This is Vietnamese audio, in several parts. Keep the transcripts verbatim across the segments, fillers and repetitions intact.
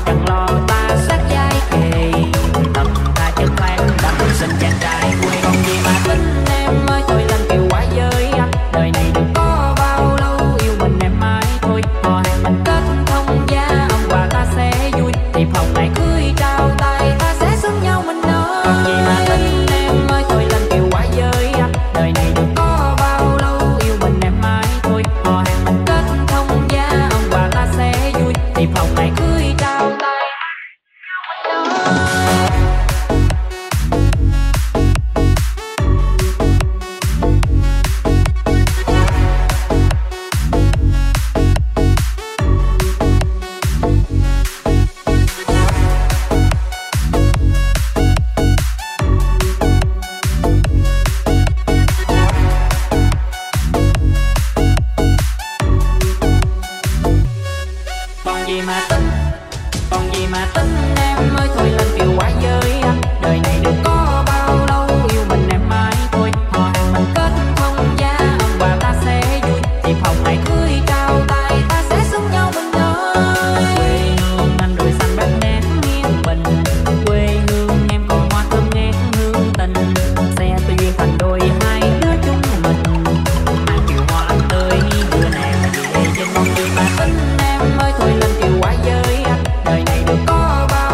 chẳng lo ta sát vai kề, thật ta chân thoáng đắm sinh chàng trai quê. Còn gì mà tính em ơi thôi làm kiều quá với anh, đời này đừng có bao lâu yêu mình em mãi thôi. Họ hàng mình kết thông gia ông bà ta sẽ vui, thiệp hồng này cưới trao tay ta sẽ xứng nhau mình ơi. Còn gì mà tính em ơi thôi làm kiều quá với anh, đời này đừng có bao lâu yêu mình em mãi thôi. Họ hàng mình kết thông gia ông bà ta sẽ vui, thiệp hồng này cưới trao tay. Còn gì mà tính, còn gì mà tính em ơi thôi lên kiều quá với anh, đời này đừng có bao lâu yêu mình em mãi thôi. Họ hàng mình kết thông gia ông bà ta sẽ vui, thiệp hồng này cưới trao tay ta sẽ xứng nhau mình ơi. Quê hương anh đồi xanh bát ngát nghiêng bình, quê hương em còn hoa thơm ngát hương tình, xe tuy thành đôi hai đứa chúng mình, mang kiều hoa anh tươi đưa nàng về trên. Con gì mà tính em ơi thôi lên kiều quá với anh, đời này đừng có bao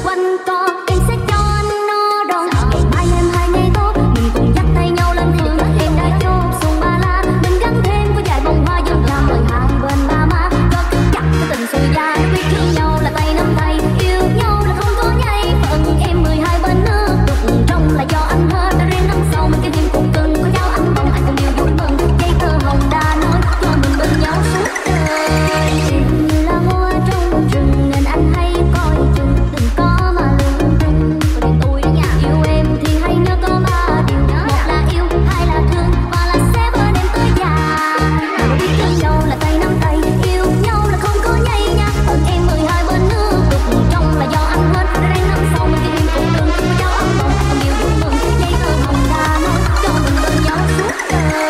quanh co, em sẽ cho anh no đòn. Ngày mai em hai ngày tốt, mình cùng dắt tay nhau lên phường. Em đã chốt xuồng ba la, mình gắn thêm có vài bông hoa dâm làm mời hai bên ba má. Cho cứ chặt cái tình xuôi da, nó biết thương nhau là tay nắm tay, yêu nhau là không có nhây. Phận em mười hai bên nước, đục trong là do anh hết. Đã riêng năm sau mình cái tim cùng cưng, có nhau anh mong anh cùng yêu vui mừng. Dây tơ hồng đã nói cho mình bên nhau suốt đời. Em như là hoa trong rừng nên anh hay coi chừng, đừng có mà lung tung. Còn riêng tôi đó nha, yêu em thì hãy nhớ có ba điều. Một là yêu, hai là thương, ba là sẽ bên em tới già. Mà biết thương nhau là tay nắm tay, yêu nhau là không có nhây nha. Phận em mười hai bên nước, đục trong là do anh hết. Đã riêng năm sau mình cái tim cùng cưng, có nhau anh mong anh cùng yêu vui mừng. Dây tơ hồng đã nói cho mình bên nhau suốt đời.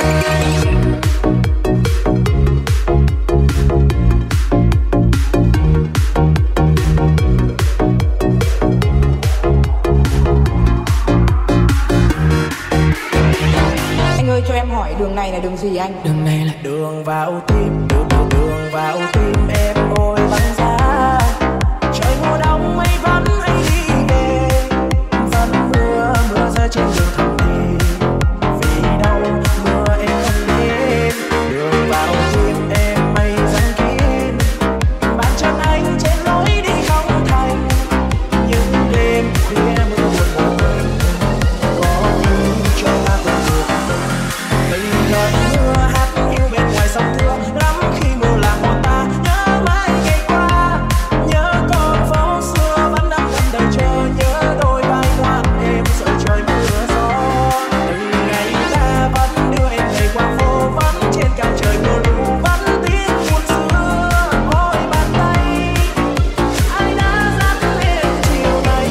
Anh ơi cho em hỏi đường này là đường gì anh? Đường này là đường vào tim, đường đường đường vào tim em ôi băng giá. Trời mùa đông mây vẫn hay đi về, vẫn mưa mưa rơi trên đường thầm thì vì đâu mưa em không đến. Đường vào tim em mây dâng kín, bàn chân anh trên lối đi không thành. Những đêm khuya mưa buồn một mình, có thứ cho ta quên được mình. Từng giọt mưa hát yêu bên ngoài sông Thưa, lắm khi mưa làm hồn ta nhớ mãi ngày qua. Nhớ con phố xưa vẫn đắm đắm đầy chờ, nhớ đôi vai ngoan em sợ trời mưa gió. Từng ngày ta vẫn đưa em ngày qua phố, vẫn trên cao trời mưa lũ, vẫn tiếng buồn xưa. Ôi bàn tay ai đã dắt em chiều nay.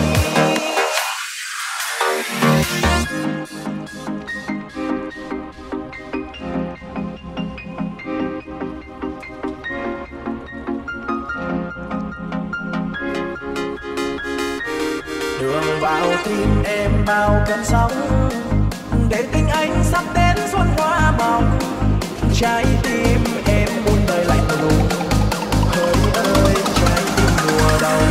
Đường vào tim em bao cơn sóng, để tình anh sắp đến xuân hoa mỏng. Trái tim em muôn đời lạnh lùng, hỡi ơi trái tim mùa đông.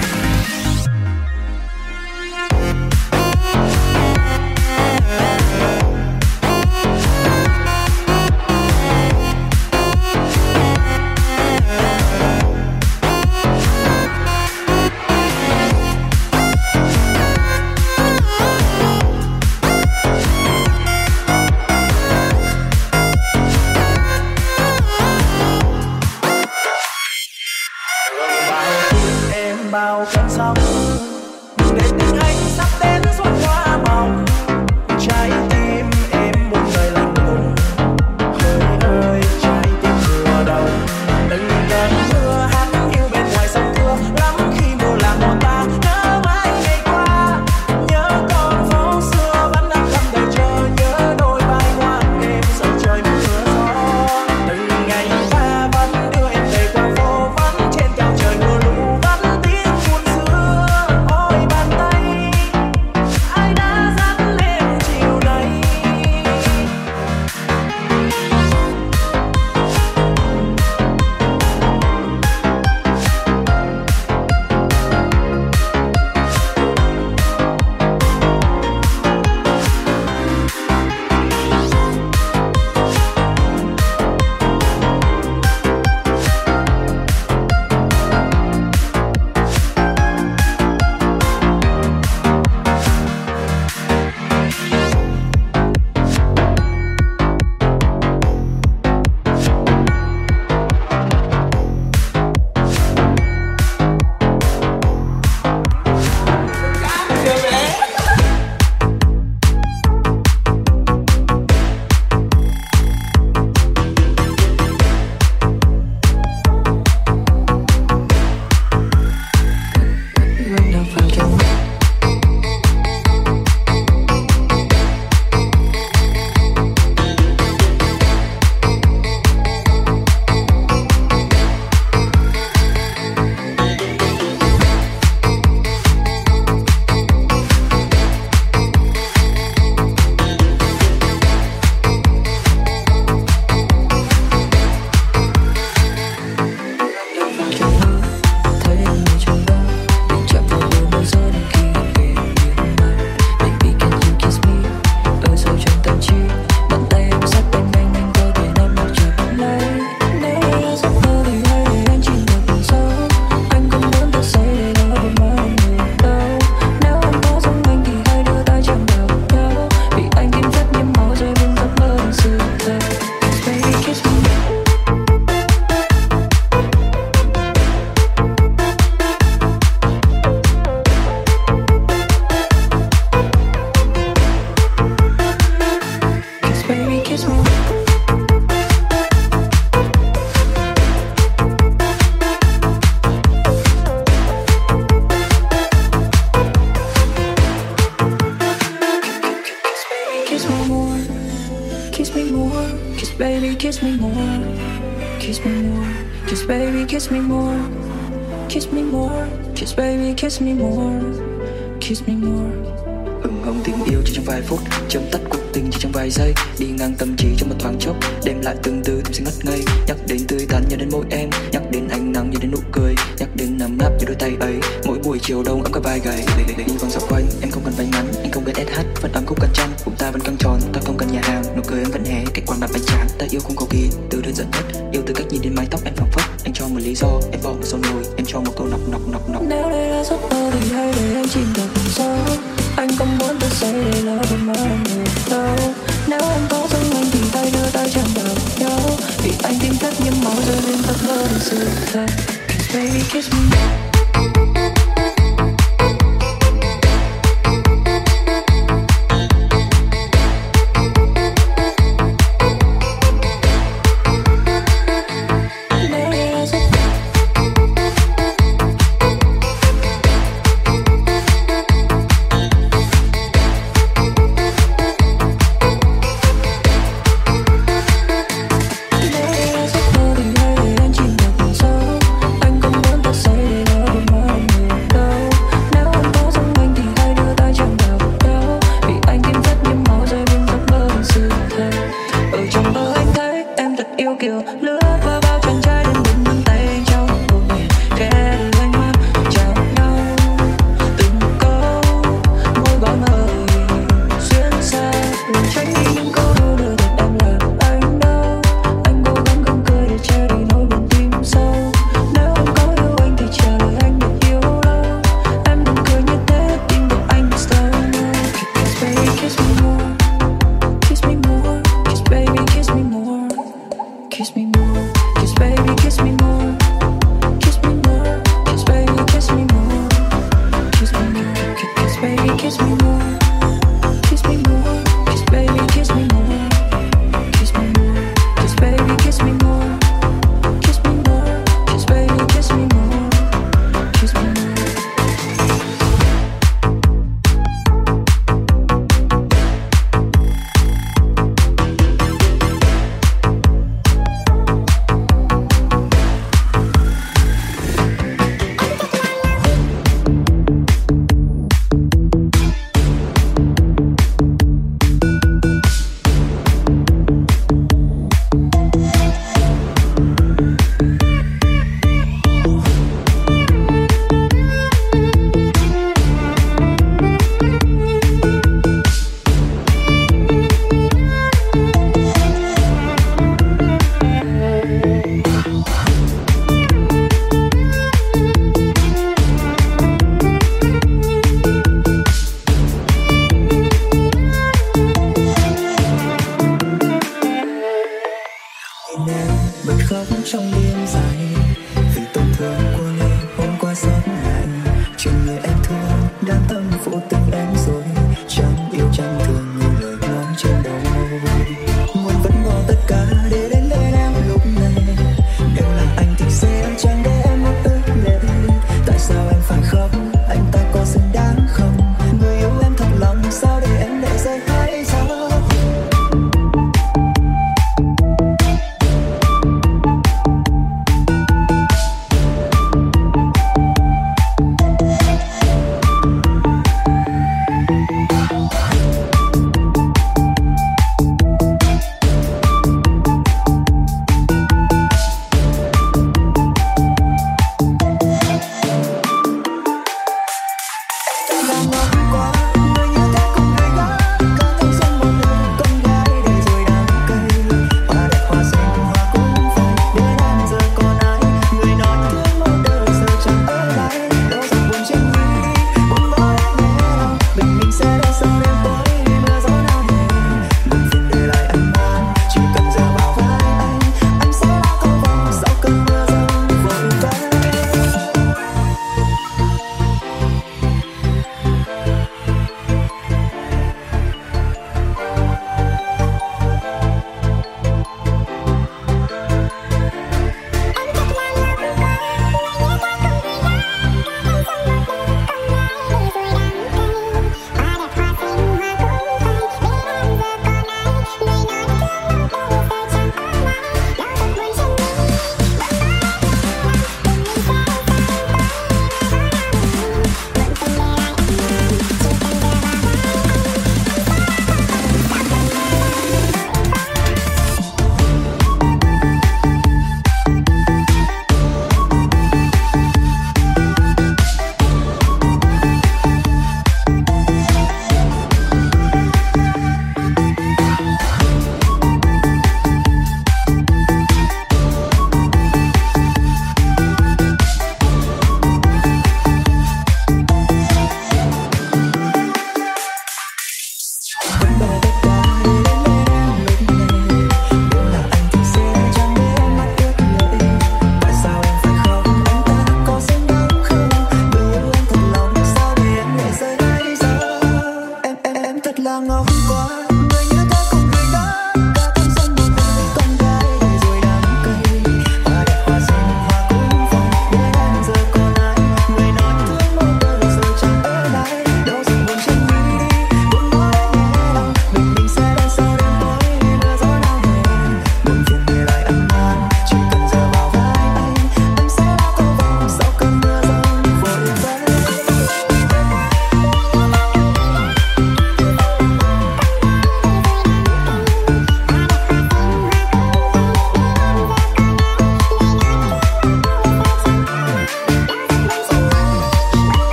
Bao cơn sóng, để tình anh sắp đến xuân hoa mỏng. Trái tim em muôn đời lạnh lùng, hỡi ơi trái tim mùa đông. Từng cơn mưa hát yêu bên ngoài sông Thưa, lắm khi mưa làm hồn ta nhớ mãi ngày qua. Nhớ con phố xưa vẫn đắm đắm đầy chờ, nhớ đôi vai ngoan em sợ trời mưa gió. Từng ngày ta vẫn đưa em về qua phố, vẫn trên cao trời mưa lũ, vẫn tiếng buồn xưa. kiss me more, kiss me more, kiss baby, kiss me more, kiss me more, kiss baby, kiss me more, kiss me more. Hừng hồng tình yêu chỉ trong vài phút, chấm tắt cuộc tình chỉ trong vài giây, đi ngang tâm trí trong một thoáng chốc, đem lại từng từ tim sẽ ngất ngây. Nhắc đến tươi tắn nhớ đến môi em, nhắc đến ánh nắng nhớ đến nụ cười, nhắc đến nắm áp như đôi tay ấy. Mỗi buổi chiều đông ấm cả vai gầy, đi vòng dạo quanh em không cần váy ngắn, anh không cần ét hát, vẫn ấm khúc căng trăng, bụng ta vẫn căng tròn, ta không cần nhà hàng, nụ cười em vẫn hé, cách quán bạc bánh tráng. Ta yêu không cầu kỳ, từ đơn giản nhất, yêu từ cách nhìn đến mái tóc em phẳng phất. Anh cho một lý do, em bỏ một sâu nồi, em cho một câu nọc nọc nọc nọc. Nếu đây là giấc mơ thì hãy để anh chìm vào cùng sâu. Anh không muốn thức dậy để lỡ một mơ em ngủ đâu. Nếu em có giống anh thì tay đưa tay chạm vào nhau, vì anh tìm cách nhiễm máu rơi lên giấc mơ là sự thật. Kiss baby kiss me.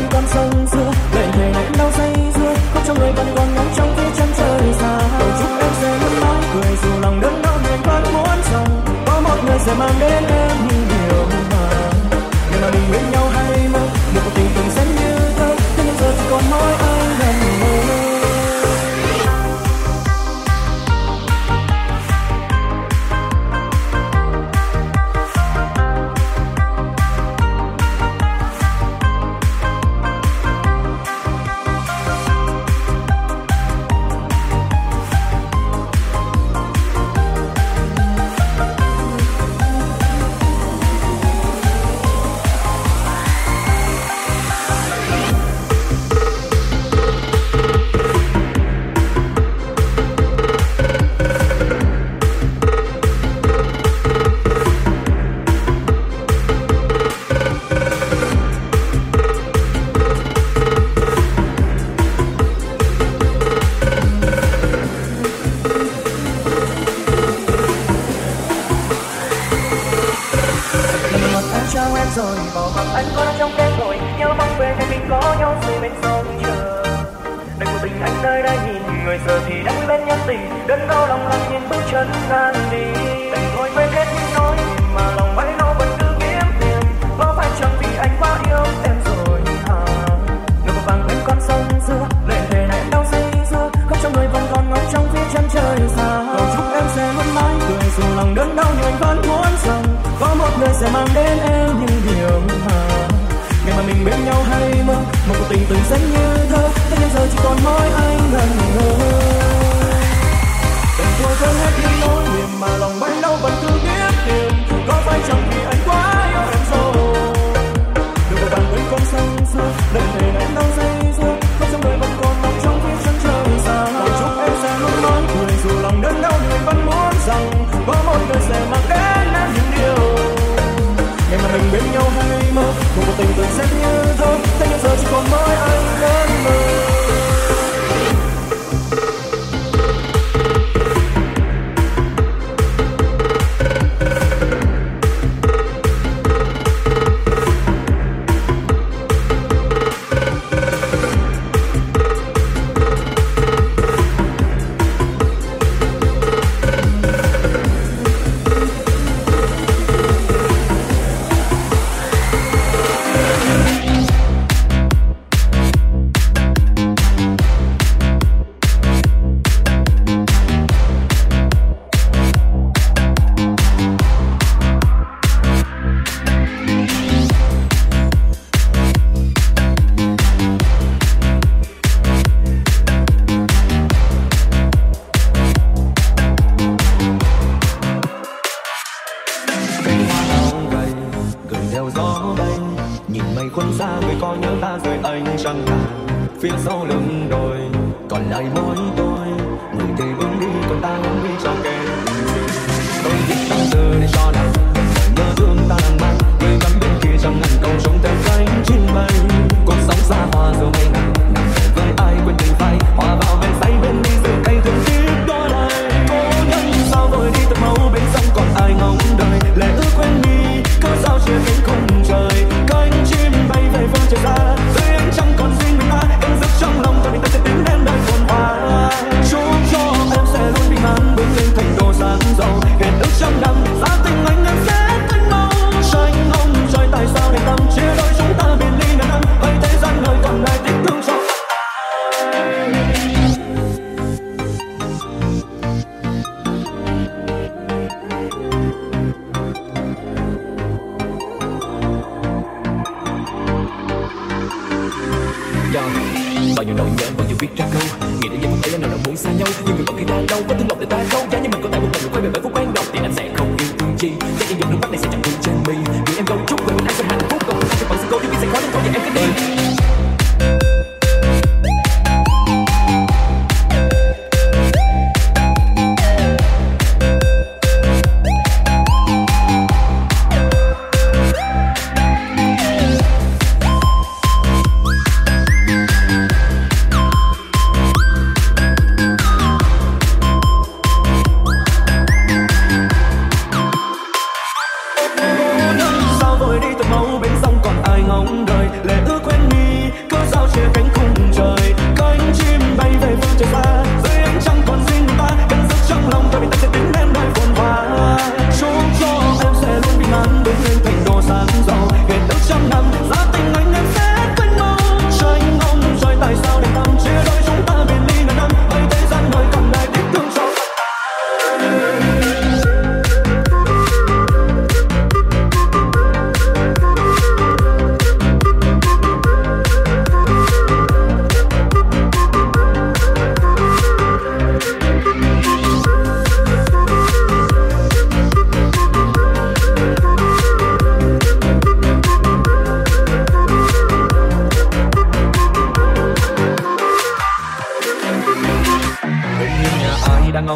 bên con sông xưa, lệ thề này đau say dưa, khóc cho người vẫn còn ngóng trong phía chân trời xa. Cầu chúc em sẽ luôn nói cười dù lòng đớn đau nguyện vẫn muốn rằng có một người sẽ mang đến em những điều mà ngày mà mình bên nhau hay mơ, một cuộc tình từng xanh như thơ, thế nhưng giờ chỉ còn mỗi anh gần mơ. Rồi bỏ mặc anh có trong đêm rồi, nhớ mong về ngày mình có nhau rồi bên sông chờ. Đời của tình anh nơi đây nhìn người giờ thì đang bên nhân tình, đơn đau lòng lặng nhìn bước chân ngang đi. Đành thôi quên hết những nỗi mà lòng bấy lâu vẫn cứ kiếm tìm, có phải chẳng vì anh quá yêu em rồi hả? Người vàng bên con sông xưa, lệ thề này đau say dưa, khóc cho người vẫn còn ngóng trong phía chân trời xa. Cầu chúc em sẽ luôn mãi cười dù lòng đớn đau nhưng anh vẫn muốn rằng có một người sẽ mang đến em những điều mà ngày mà mình bên nhau hay mơ, một cuộc tình từng xanh như thơ, thế nhưng giờ chỉ còn mỗi anh gần ngơ. Đành thôi quên hết những nỗi niềm mà lòng bay đâu vẫn cứ biết tìm, có phải chẳng vì anh quá yêu em rồi. Đừng vội vàng quên con sông xưa, đời thề này đau say dưa, khóc trong đời vẫn còn mong trong phía chân trời xa. Cầu chúc em sẽ luôn nói cười dù lòng đớn đau nhưng anh vẫn muốn rằng có một người sẽ mang đến em những điều ngày mà mình bên nhau hay mơ, một cuộc tình từng xếp như thơ, thế nhưng giờ chỉ còn mỗi anh đến mơ. Bao nhiêu nỗi nhớ vẫn chưa viết ra câu, nghĩ đến giây phút ấy là nào đã muốn xa nhau, nhưng người vẫn khi ta đâu có thương lòng để ta đâu. Giá như mình có thể một lần quay về với phút ban đầu thì anh sẽ không yêu thương chi, chắc những giọt nước mắt này sẽ chẳng thương trên mi. Vì em câu chúc về mình anh sẽ hạnh phúc, còn anh sẽ vẫn sẽ cố đi vì sẽ khó đến thôi và em cứ đi.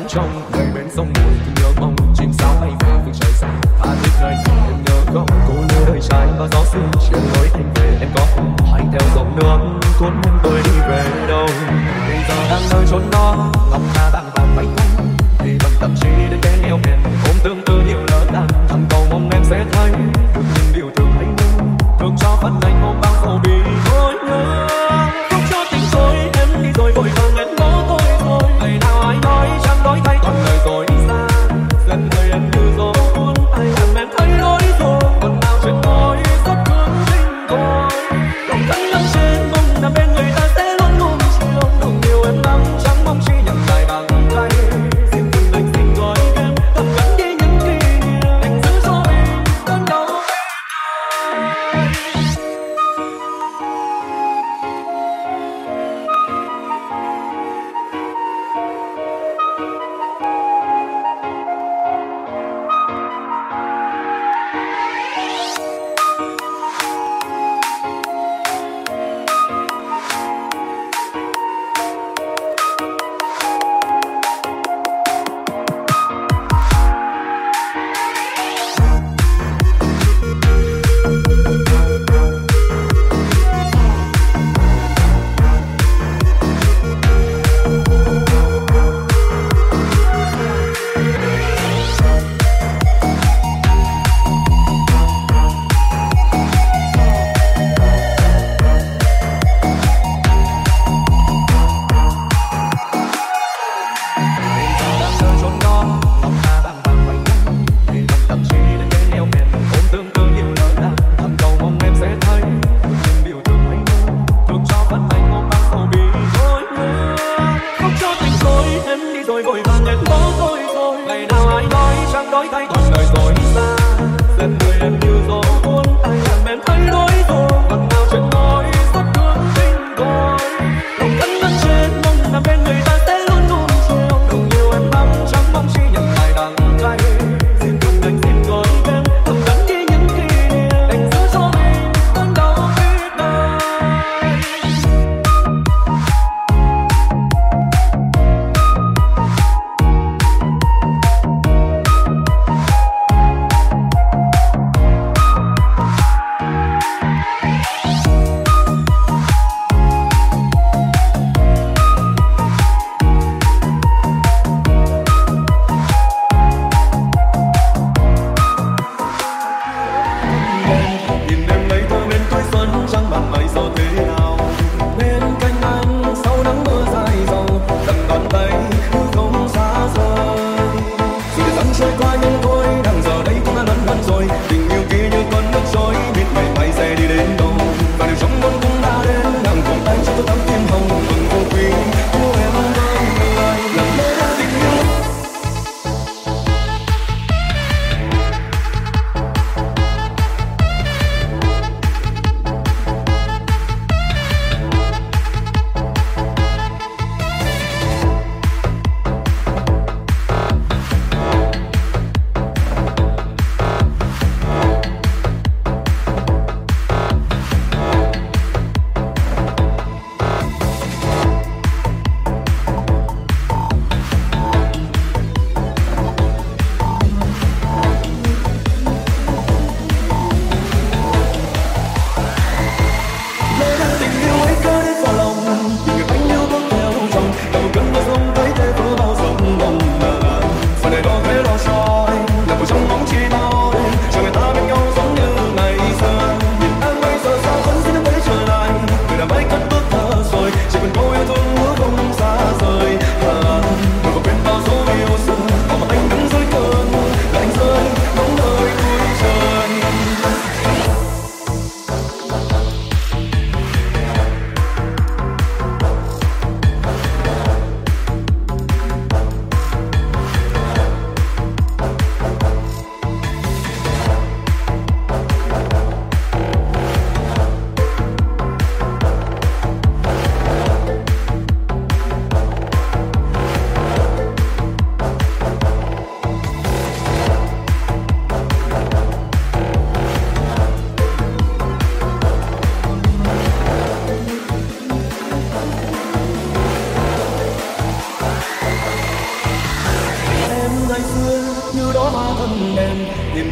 trong ngày bên sông mùi thì nhớ mong chim sao bay về phương trời xanh tha thiết nơi em nhớ không cô như đời trai và gió xuân chuyển lối anh về em có hãy theo dòng nước cuốn em tôi đi về đâu bây giờ đang nơi chốn đó ngọc ngà đang vàng bay quanh thì bằng tâm trí đến cái eo biển ôm tương tư nhiều lỡ đàn thầm cầu mong em sẽ thấy được những điều từ anh nhớ thương cho phần anh ôm bao sầu bi nỗi nhớ không cho tình rồi em đi rồi vội vàng em bỏ tôi rồi ngày nào ai nói chẳng đổi thay còn lời rồi đi xa dần đời em như gió cuốn ai làm em thấy lối rồi còn nào chuyện tôi rất thương tình tôi lòng thân lắm trên mong nằm bên người ta sẽ luôn luôn chiều đồng điều em lắm chẳng mong chi nhận dài bằng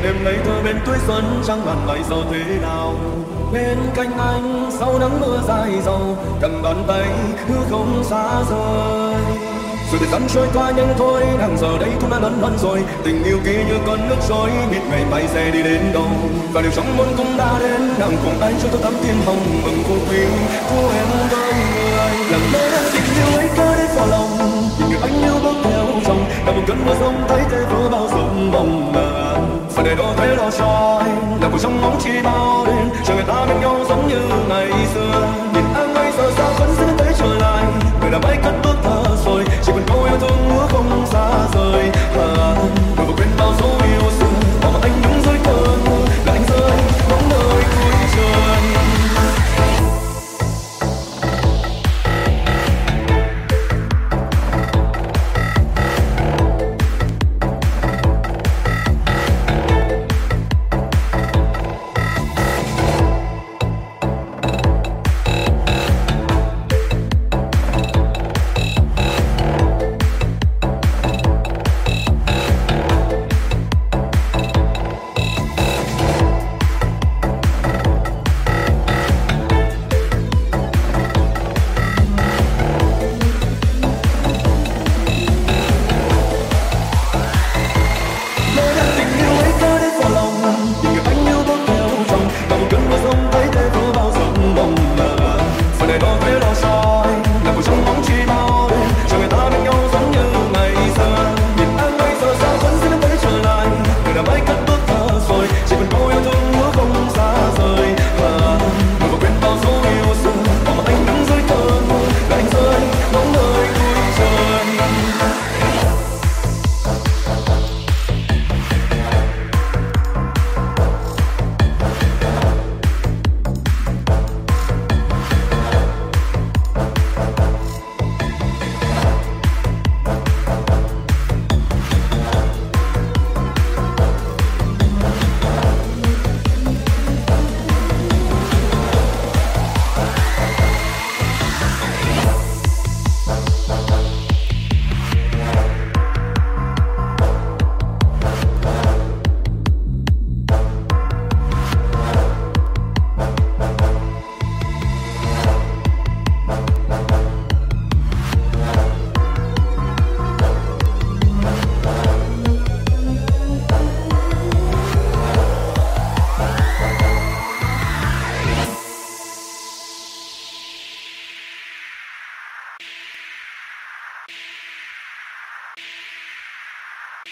đêm ngây thơ bên tuổi xuân chẳng bàn lại giờ thế nào. Bên cạnh anh sau nắng mưa dài dầu, cầm bàn tay hư không xa rời. Rồi thời gian trôi qua nhanh thôi, đang giờ đây cũng đã lớn hơn rồi. Tình yêu kia như con nước trôi, biết ngày mai sẽ đi đến đâu. Và điều trong môn cũng đã đến, đang cùng anh cho tôi thắm thiên hồng mừng cuộc tình của em với người. Làm mơ đang tình yêu ấy cứ đến vào lòng, tình yêu anh yêu bước theo chồng. Là một cơn mưa rông thấy thế vỡ bao giấc mộng mơ. Và để đó thế đó cho anh, là cuộc trong ngóng chỉ bao đêm, chờ người ta bên nhau giống như ngày xưa. Nhìn anh bây giờ sao vẫn giữ tới trở lại, người đã mãi cất bước thở rồi, chỉ còn câu yêu thương nữa không xa rời. À, rồi quên bao dấu yêu xưa, bỏ mặc anh những rơi cơn mưa, là anh rơi bóng nơi cuối trời. Để đó